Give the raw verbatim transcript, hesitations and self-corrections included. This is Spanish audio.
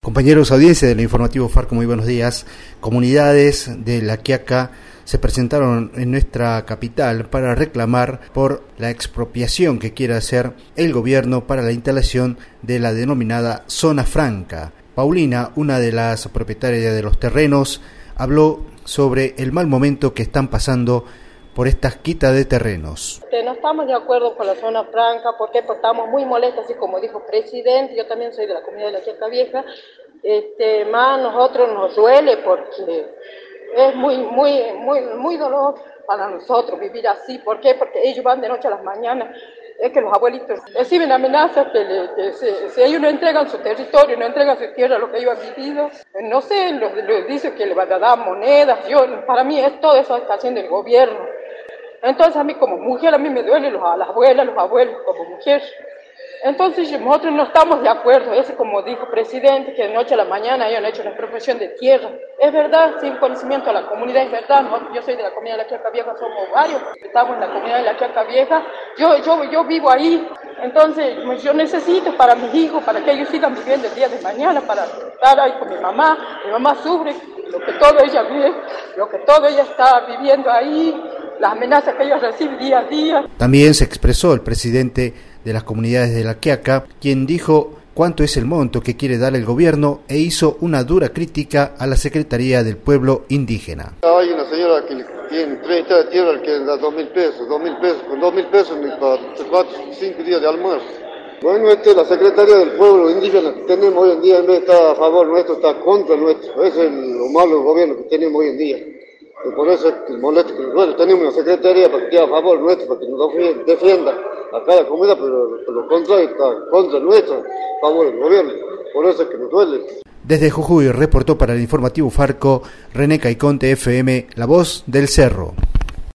Compañeros, audiencia del informativo Farco, muy buenos días. Comunidades de La Quiaca se presentaron en nuestra capital para reclamar por la expropiación que quiere hacer el gobierno para la instalación de la denominada Zona Franca. Paulina, una de las propietarias de los terrenos, habló sobre el mal momento que están pasando por estas quitas de terrenos. No estamos de acuerdo con la Zona Franca, ¿por qué? Porque estamos muy molestos, así como dijo el presidente. Yo también soy de la comunidad de La Quiaca Vieja. Este, más a nosotros nos duele porque es muy, muy, muy, muy doloroso para nosotros vivir así. ¿Por qué? Porque ellos van de noche a las mañanas. Es que los abuelitos reciben amenazas que, le, que se, si ellos no entregan su territorio, no entregan su tierra, lo que ellos han vivido, no sé, los, los dicen que les van a dar monedas. Yo, para mí es todo eso está haciendo el gobierno. Entonces a mí como mujer, a mí me duele los, a las abuelas, los abuelos como mujer. Entonces nosotros no estamos de acuerdo, es como dijo el presidente, que de noche a la mañana ellos han hecho una expropiación de tierra. Es verdad, sin conocimiento de la comunidad, es verdad. Nosotros, yo soy de la comunidad de La Quiaca Vieja, somos varios, estamos en la comunidad de La Quiaca Vieja. Yo, yo, yo vivo ahí, entonces yo necesito para mis hijos, para que ellos sigan viviendo el día de mañana, para estar ahí con mi mamá. Mi mamá sufre lo que todo ella vive, lo que todo ella está viviendo ahí, las amenazas que ellos reciben día a día. También se expresó el presidente de las comunidades de La Quiaca, quien dijo cuánto es el monto que quiere dar el gobierno e hizo una dura crítica a la Secretaría del Pueblo Indígena. Hay una señora que tiene treinta de tierra que da dos mil pesos, dos mil pesos, con dos mil pesos para cuatro, cinco días de almuerzo. Bueno, esta es la Secretaría del Pueblo Indígena que tenemos hoy en día, en vez de estar a favor nuestro, está contra nuestro. Ese es lo malo del gobierno que tenemos hoy en día. Y por eso es que molesto que nosotros tenemos una secretaría para que esté a favor nuestro, para que nos defienda a cada comunidad, pero por lo contrario está contra nuestro, a favor del gobierno. Por eso es que nos duele. Desde Jujuy reportó para el informativo Farco René Caiconte F M, La Voz del Cerro.